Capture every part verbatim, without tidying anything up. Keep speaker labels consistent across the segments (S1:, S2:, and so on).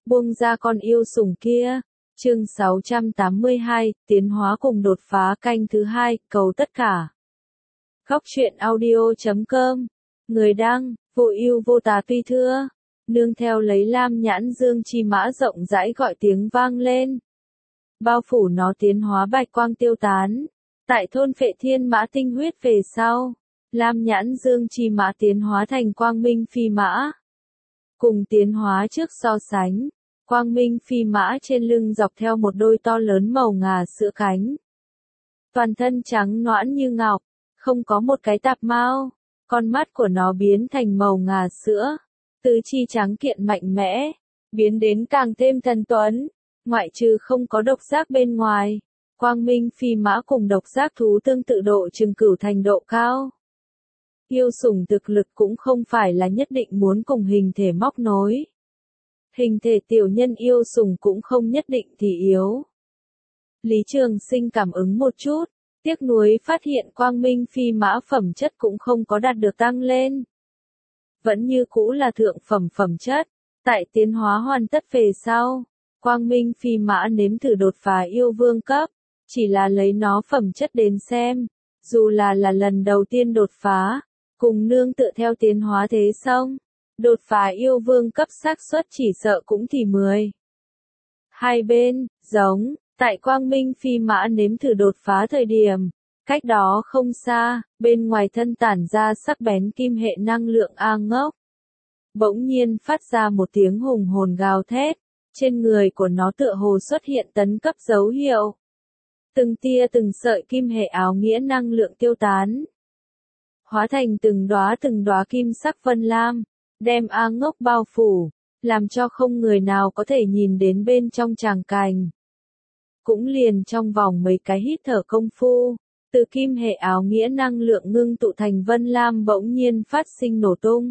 S1: buông ra con yêu sủng kia. Chương sáu trăm tám mươi hai, tiến hóa cùng đột phá canh thứ hai, cầu tất cả. Góc truyện audio chấm com. Người đăng, vô ưu vô tà tuy thưa. Nương theo lấy lam nhãn dương chi mã rộng rãi gọi tiếng vang lên. Bao phủ nó tiến hóa bạch quang tiêu tán. Tại thôn phệ thiên mã tinh huyết về sau. Lam nhãn dương chi mã tiến hóa thành quang minh phi mã. Cùng tiến hóa trước so sánh. Quang minh phi mã trên lưng dọc theo một đôi to lớn màu ngà sữa cánh. Toàn thân trắng nõn như ngọc, không có một cái tạp mao. Con mắt của nó biến thành màu ngà sữa. Tứ chi trắng kiện mạnh mẽ, biến đến càng thêm thần tuấn. Ngoại trừ không có độc giác bên ngoài. Quang minh phi mã cùng độc giác thú tương tự độ chừng cửu thành độ cao. Yêu sủng thực lực cũng không phải là nhất định muốn cùng hình thể móc nối. Hình thể tiểu nhân yêu sủng cũng không nhất định thì yếu. Lý Trường Sinh cảm ứng một chút, tiếc nuối phát hiện quang minh phi mã phẩm chất cũng không có đạt được tăng lên. Vẫn như cũ là thượng phẩm phẩm chất, tại tiến hóa hoàn tất về sau, quang minh phi mã nếm thử đột phá yêu vương cấp, chỉ là lấy nó phẩm chất đến xem, dù là là lần đầu tiên đột phá, cùng nương tựa theo tiến hóa thế xong. Đột phá yêu vương cấp xác suất chỉ sợ cũng thì mười. Hai bên, giống, tại quang minh phi mã nếm thử đột phá thời điểm, cách đó không xa, bên ngoài thân tản ra sắc bén kim hệ năng lượng A Ngốc. Bỗng nhiên phát ra một tiếng hùng hồn gào thét, trên người của nó tựa hồ xuất hiện tấn cấp dấu hiệu. Từng tia từng sợi kim hệ áo nghĩa năng lượng tiêu tán. Hóa thành từng đóa từng đóa kim sắc vân lam. Đem A Ngốc bao phủ, làm cho không người nào có thể nhìn đến bên trong tràng cành. Cũng liền trong vòng mấy cái hít thở công phu, từ kim hệ áo nghĩa năng lượng ngưng tụ thành vân lam bỗng nhiên phát sinh nổ tung.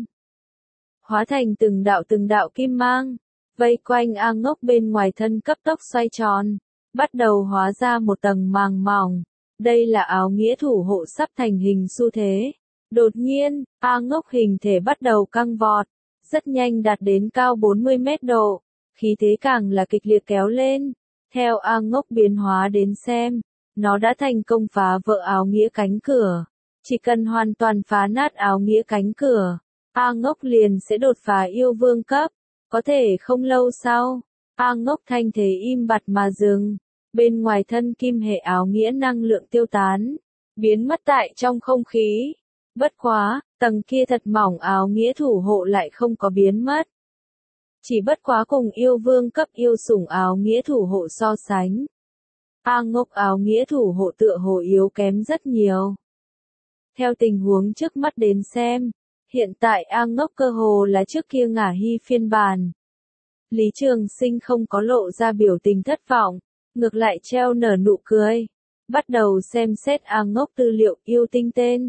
S1: Hóa thành từng đạo từng đạo kim mang, vây quanh A Ngốc bên ngoài thân cấp tốc xoay tròn, bắt đầu hóa ra một tầng màng mỏng. Đây là áo nghĩa thủ hộ sắp thành hình xu thế. Đột nhiên, A Ngốc hình thể bắt đầu căng vọt, rất nhanh đạt đến cao bốn mươi mét độ, khí thế càng là kịch liệt kéo lên. Theo A Ngốc biến hóa đến xem, nó đã thành công phá vỡ áo nghĩa cánh cửa. Chỉ cần hoàn toàn phá nát áo nghĩa cánh cửa, A Ngốc liền sẽ đột phá yêu vương cấp. Có thể không lâu sau, A Ngốc thanh thế im bặt mà dừng, bên ngoài thân kim hệ áo nghĩa năng lượng tiêu tán, biến mất tại trong không khí. Bất quá, tầng kia thật mỏng áo nghĩa thủ hộ lại không có biến mất. Chỉ bất quá cùng yêu vương cấp yêu sủng áo nghĩa thủ hộ so sánh. A Ngốc áo nghĩa thủ hộ tựa hồ yếu kém rất nhiều. Theo tình huống trước mắt đến xem, hiện tại A Ngốc cơ hồ là trước kia ngả hy phiên bản. Lý Trường Sinh không có lộ ra biểu tình thất vọng, ngược lại treo nở nụ cười. Bắt đầu xem xét A Ngốc tư liệu yêu tinh tên.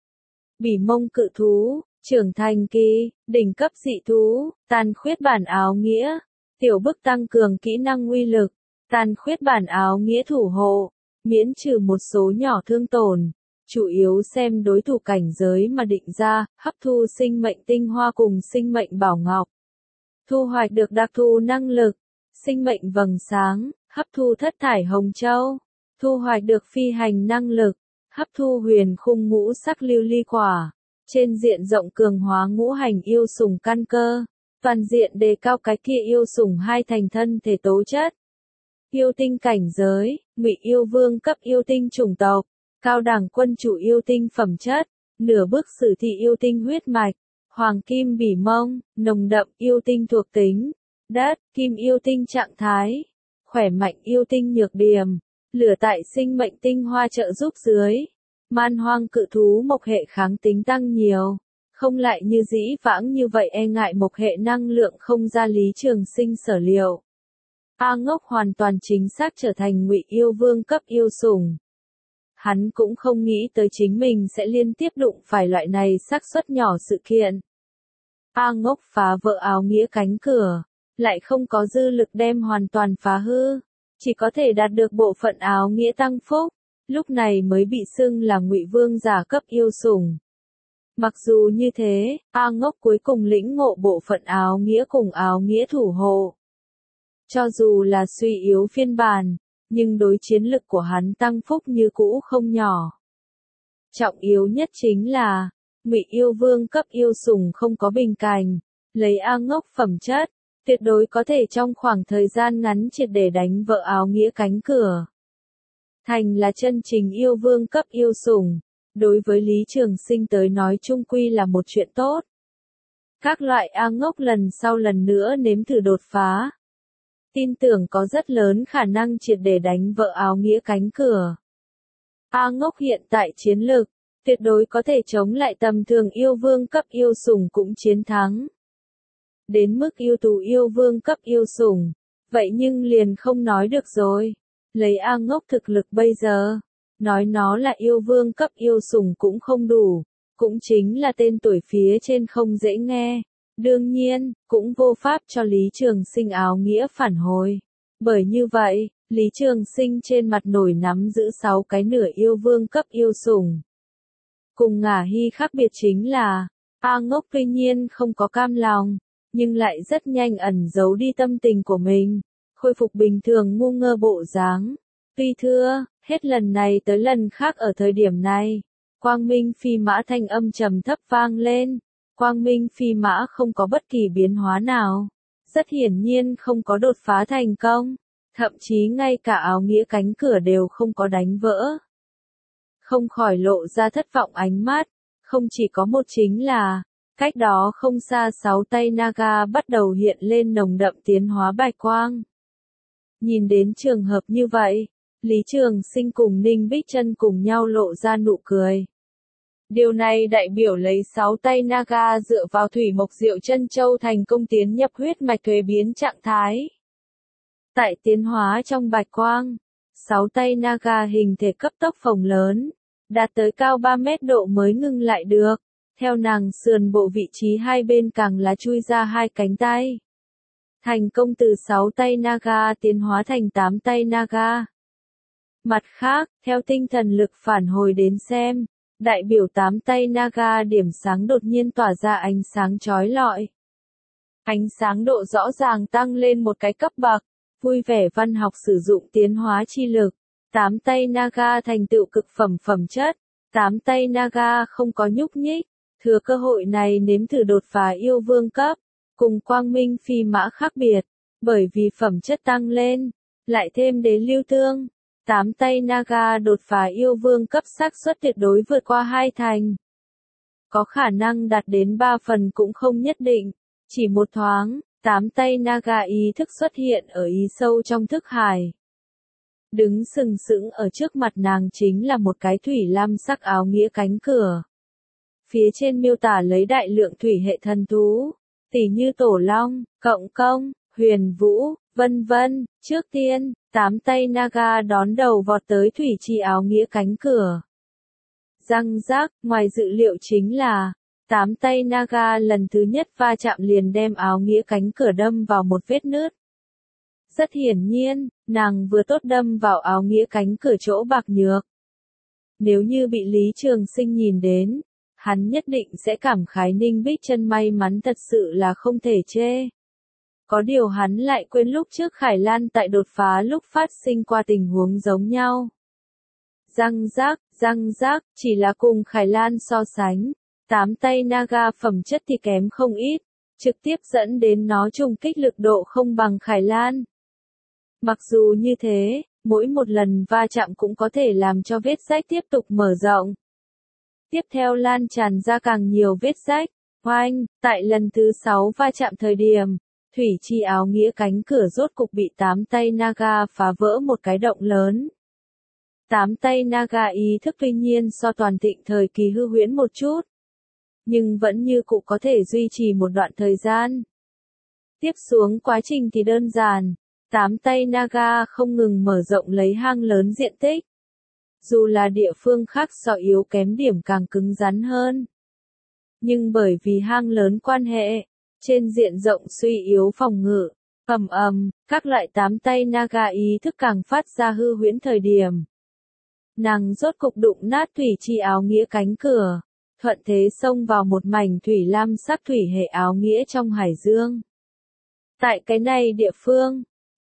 S1: Bỉ mông cự thú, trưởng thành kỳ, đỉnh cấp dị thú, tàn khuyết bản áo nghĩa, tiểu bức tăng cường kỹ năng uy lực, tàn khuyết bản áo nghĩa thủ hộ, miễn trừ một số nhỏ thương tổn, chủ yếu xem đối thủ cảnh giới mà định ra, hấp thu sinh mệnh tinh hoa cùng sinh mệnh bảo ngọc. Thu hoạch được đặc thù năng lực, sinh mệnh vầng sáng, hấp thu thất thải hồng châu, thu hoạch được phi hành năng lực. Hấp thu huyền khung ngũ sắc lưu ly quả, trên diện rộng cường hóa ngũ hành yêu sủng căn cơ, toàn diện đề cao cái kia yêu sủng hai thành thân thể tố chất. Yêu tinh cảnh giới, ngụy yêu vương cấp yêu tinh chủng tộc, cao đẳng quân chủ yêu tinh phẩm chất, nửa bước sử thị yêu tinh huyết mạch, hoàng kim bỉ mông, nồng đậm yêu tinh thuộc tính, đất, kim yêu tinh trạng thái, khỏe mạnh yêu tinh nhược điểm. Lửa tại sinh mệnh tinh hoa trợ giúp dưới, man hoang cự thú mộc hệ kháng tính tăng nhiều, không lại như dĩ vãng như vậy e ngại mộc hệ năng lượng không ra Lý Trường Sinh sở liệu. A Ngốc hoàn toàn chính xác trở thành ngụy yêu vương cấp yêu sủng. Hắn cũng không nghĩ tới chính mình sẽ liên tiếp đụng phải loại này xác suất nhỏ sự kiện. A Ngốc phá vỡ áo nghĩa cánh cửa, lại không có dư lực đem hoàn toàn phá hư. Chỉ có thể đạt được bộ phận áo nghĩa tăng phúc, lúc này mới bị xưng là ngụy vương giả cấp yêu sủng. Mặc dù như thế, A Ngốc cuối cùng lĩnh ngộ bộ phận áo nghĩa cùng áo nghĩa thủ hộ. Cho dù là suy yếu phiên bản, nhưng đối chiến lực của hắn tăng phúc như cũ không nhỏ. Trọng yếu nhất chính là, Ngụy yêu vương cấp yêu sủng không có bình cảnh, lấy A Ngốc phẩm chất, tuyệt đối có thể trong khoảng thời gian ngắn triệt để đánh vỡ áo nghĩa cánh cửa. Thành là chân chính yêu vương cấp yêu sủng, đối với Lý Trường Sinh tới nói chung quy là một chuyện tốt. Các loại A Ngốc lần sau lần nữa nếm thử đột phá. Tin tưởng có rất lớn khả năng triệt để đánh vỡ áo nghĩa cánh cửa. A Ngốc hiện tại chiến lực, tuyệt đối có thể chống lại tầm thường yêu vương cấp yêu sủng cũng chiến thắng. Đến mức yêu tù yêu vương cấp yêu sủng, vậy nhưng liền không nói được rồi. Lấy A Ngốc thực lực bây giờ, nói nó là yêu vương cấp yêu sủng cũng không đủ, cũng chính là tên tuổi phía trên không dễ nghe. Đương nhiên, cũng vô pháp cho Lý Trường Sinh áo nghĩa phản hồi. Bởi như vậy, Lý Trường Sinh trên mặt nổi nắm giữ sáu cái nửa yêu vương cấp yêu sủng. Cùng Ngả Hy khác biệt chính là, A Ngốc tuy nhiên không có cam lòng, nhưng lại rất nhanh ẩn giấu đi tâm tình của mình, khôi phục bình thường ngu ngơ bộ dáng. Tuy thưa, hết lần này tới lần khác ở thời điểm này, Quang Minh Phi Mã thanh âm trầm thấp vang lên. Quang Minh Phi Mã không có bất kỳ biến hóa nào, rất hiển nhiên không có đột phá thành công, thậm chí ngay cả áo nghĩa cánh cửa đều không có đánh vỡ. Không khỏi lộ ra thất vọng ánh mắt, không chỉ có một chính là, cách đó không xa sáu tay Naga bắt đầu hiện lên nồng đậm tiến hóa bạch quang. Nhìn đến trường hợp như vậy, Lý Trường Sinh cùng Ninh Bích Trân cùng nhau lộ ra nụ cười. Điều này đại biểu lấy sáu tay Naga dựa vào thủy mộc diệu chân châu thành công tiến nhập huyết mạch thuế biến trạng thái. Tại tiến hóa trong bạch quang, sáu tay Naga hình thể cấp tốc phồng lớn, đạt tới cao ba mét độ mới ngưng lại được. Theo nàng sườn bộ vị trí hai bên càng là chui ra hai cánh tay. Thành công từ sáu tay Naga tiến hóa thành tám tay Naga. Mặt khác, theo tinh thần lực phản hồi đến xem, đại biểu tám tay Naga điểm sáng đột nhiên tỏa ra ánh sáng chói lọi. Ánh sáng độ rõ ràng tăng lên một cái cấp bậc, vui vẻ văn học sử dụng tiến hóa chi lực. Tám tay Naga thành tựu cực phẩm phẩm chất, tám tay Naga không có nhúc nhích, thừa cơ hội này nếm thử đột phá yêu vương cấp, cùng Quang Minh Phi Mã khác biệt, bởi vì phẩm chất tăng lên, lại thêm đế lưu tương. Tám tay Naga đột phá yêu vương cấp xác suất tuyệt đối vượt qua hai thành. Có khả năng đạt đến ba phần cũng không nhất định. Chỉ một thoáng, tám tay Naga ý thức xuất hiện ở ý sâu trong thức hải. Đứng sừng sững ở trước mặt nàng chính là một cái thủy lam sắc áo nghĩa cánh cửa. Phía trên miêu tả lấy đại lượng thủy hệ thần thú, tỉ như tổ long, cộng công, huyền vũ, vân vân. Trước tiên, tám tay Naga đón đầu vọt tới thủy chi áo nghĩa cánh cửa. Răng rác, ngoài dự liệu chính là, tám tay Naga lần thứ nhất va chạm liền đem áo nghĩa cánh cửa đâm vào một vết nứt. Rất hiển nhiên, nàng vừa tốt đâm vào áo nghĩa cánh cửa chỗ bạc nhược. Nếu như bị Lý Trường Sinh nhìn đến, hắn nhất định sẽ cảm khái Ninh Bích Trân may mắn thật sự là không thể chê. Có điều hắn lại quên lúc trước Khải Lan tại đột phá lúc phát sinh qua tình huống giống nhau. Răng rác, răng rác, chỉ là cùng Khải Lan so sánh, tám tay Naga phẩm chất thì kém không ít, trực tiếp dẫn đến nó trùng kích lực độ không bằng Khải Lan. Mặc dù như thế, mỗi một lần va chạm cũng có thể làm cho vết rách tiếp tục mở rộng. Tiếp theo lan tràn ra càng nhiều vết rách, oanh, tại lần thứ sáu va chạm thời điểm, thủy chi áo nghĩa cánh cửa rốt cục bị tám tay Naga phá vỡ một cái động lớn. Tám tay Naga ý thức tuy nhiên so toàn thịnh thời kỳ hư huyễn một chút, nhưng vẫn như cũ có thể duy trì một đoạn thời gian. Tiếp xuống quá trình thì đơn giản, tám tay Naga không ngừng mở rộng lấy hang lớn diện tích. Dù là địa phương khác so yếu kém điểm càng cứng rắn hơn. Nhưng bởi vì hang lớn quan hệ, trên diện rộng suy yếu phòng ngự, ầm ầm, các loại tám tay Naga ý thức càng phát ra hư huyễn thời điểm. Nàng rốt cục đụng nát thủy chi áo nghĩa cánh cửa, thuận thế xông vào một mảnh thủy lam sắc thủy hệ áo nghĩa trong hải dương. Tại cái này địa phương,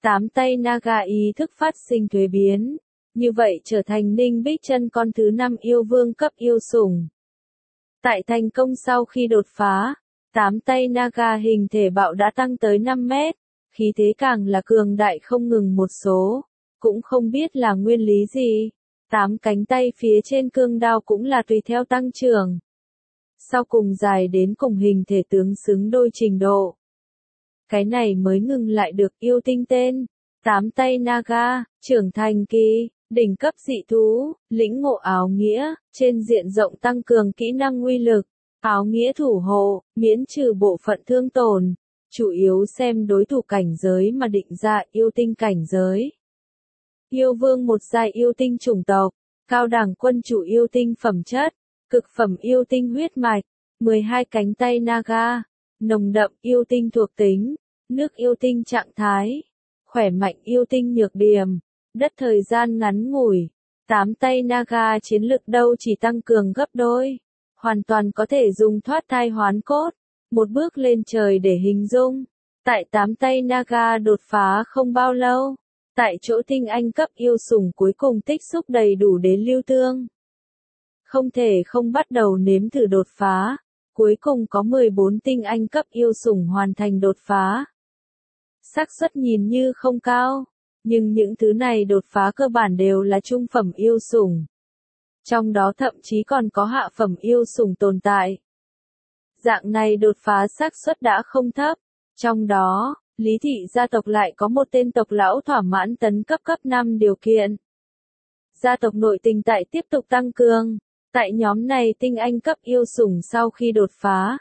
S1: Tám tay Naga ý thức phát sinh thuế biến. Như vậy trở thành Ninh Bích Chân con thứ năm yêu vương cấp yêu sủng. Tại thành công sau khi đột phá, tám tay Naga hình thể bạo đã tăng tới năm mét, khí thế càng là cường đại không ngừng một số, cũng không biết là nguyên lý gì. Tám cánh tay phía trên cương đao cũng là tùy theo tăng trưởng. Sau cùng dài đến cùng hình thể tướng xứng đôi trình độ. Cái này mới ngừng lại được yêu tinh tên. Tám tay Naga, trưởng thành kỳ, đỉnh cấp dị thú, lĩnh ngộ áo nghĩa, trên diện rộng tăng cường kỹ năng uy lực. Áo nghĩa thủ hộ, miễn trừ bộ phận thương tổn. Chủ yếu xem đối thủ cảnh giới mà định ra yêu tinh cảnh giới. Yêu vương một giai yêu tinh chủng tộc, cao đẳng quân chủ yêu tinh phẩm chất, cực phẩm yêu tinh huyết mạch, mười hai cánh tay Naga, nồng đậm yêu tinh thuộc tính, nước yêu tinh trạng thái, khỏe mạnh yêu tinh nhược điểm, đất thời gian ngắn ngủi, tám tay Naga chiến lực đâu chỉ tăng cường gấp đôi, hoàn toàn có thể dùng thoát thai hoán cốt, một bước lên trời để hình dung. Tại tám tay Naga đột phá không bao lâu, tại chỗ tinh anh cấp yêu sủng cuối cùng tích xúc đầy đủ đến lưu tương. Không thể không bắt đầu nếm thử đột phá, cuối cùng có mười bốn tinh anh cấp yêu sủng hoàn thành đột phá. Xác suất nhìn như không cao, nhưng những thứ này đột phá cơ bản đều là trung phẩm yêu sủng. Trong đó thậm chí còn có hạ phẩm yêu sủng tồn tại. Dạng này đột phá xác suất đã không thấp, trong đó, Lý thị gia tộc lại có một tên tộc lão thỏa mãn tấn cấp cấp năm điều kiện. Gia tộc nội tình tại tiếp tục tăng cường, tại nhóm này tinh anh cấp yêu sủng sau khi đột phá.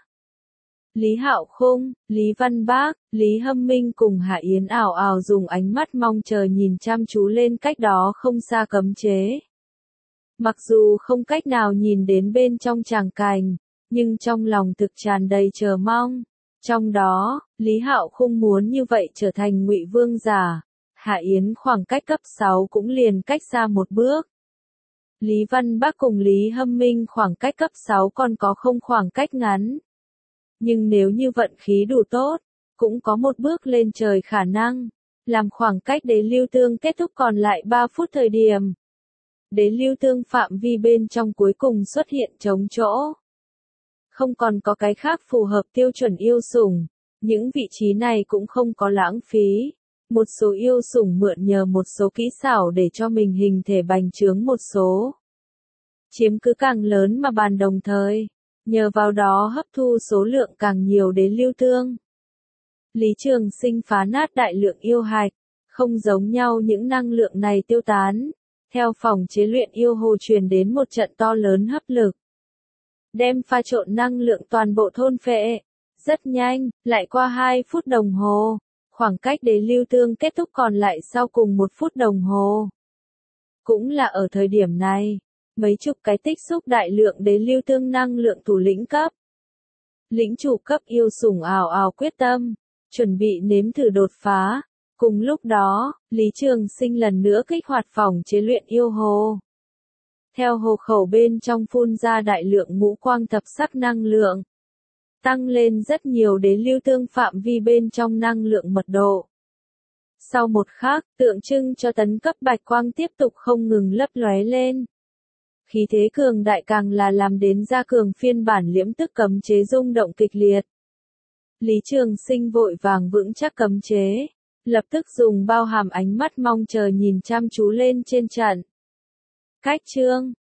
S1: Lý Hạo Khung, Lý Văn Bác, Lý Hâm Minh cùng Hạ Yến ảo ảo dùng ánh mắt mong chờ nhìn chăm chú lên cách đó không xa cấm chế. Mặc dù không cách nào nhìn đến bên trong tràng cảnh, nhưng trong lòng thực tràn đầy chờ mong. Trong đó, Lý Hạo Khung muốn như vậy trở thành Ngụy Vương giả, Hạ Yến khoảng cách cấp sáu cũng liền cách xa một bước. Lý Văn Bác cùng Lý Hâm Minh khoảng cách cấp sáu còn có không khoảng cách ngắn. Nhưng nếu như vận khí đủ tốt, cũng có một bước lên trời khả năng, làm khoảng cách đế lưu tương kết thúc còn lại ba phút thời điểm. Đế lưu tương phạm vi bên trong cuối cùng xuất hiện trống chỗ. Không còn có cái khác phù hợp tiêu chuẩn yêu sủng, những vị trí này cũng không có lãng phí. Một số yêu sủng mượn nhờ một số kỹ xảo để cho mình hình thể bành trướng một số. Chiếm cứ càng lớn mà bàn đồng thời, nhờ vào đó hấp thu số lượng càng nhiều đến lưu tương. Lý Trường Sinh phá nát đại lượng yêu hạch, không giống nhau những năng lượng này tiêu tán. Theo phòng chế luyện yêu hồ truyền đến một trận to lớn hấp lực. Đem pha trộn năng lượng toàn bộ thôn phệ. Rất nhanh, lại qua hai phút đồng hồ. Khoảng cách để lưu tương kết thúc còn lại sau cùng một phút đồng hồ. Cũng là ở thời điểm này, mấy chục cái tích xúc đại lượng để lưu tương năng lượng thủ lĩnh cấp. Lĩnh chủ cấp yêu sủng ảo ảo quyết tâm, chuẩn bị nếm thử đột phá. Cùng lúc đó, Lý Trường Sinh lần nữa kích hoạt phòng chế luyện yêu hồ. Theo hồ khẩu bên trong phun ra đại lượng ngũ quang thập sắc năng lượng. Tăng lên rất nhiều đến lưu tương phạm vi bên trong năng lượng mật độ. Sau một khắc, tượng trưng cho tấn cấp bạch quang tiếp tục không ngừng lấp lóe lên. Khí thế cường đại càng là làm đến gia cường phiên bản liễm tức cấm chế rung động kịch liệt. Lý Trường Sinh vội vàng vững chắc cấm chế. Lập tức dùng bao hàm ánh mắt mong chờ nhìn chăm chú lên trên trận. Cách chương,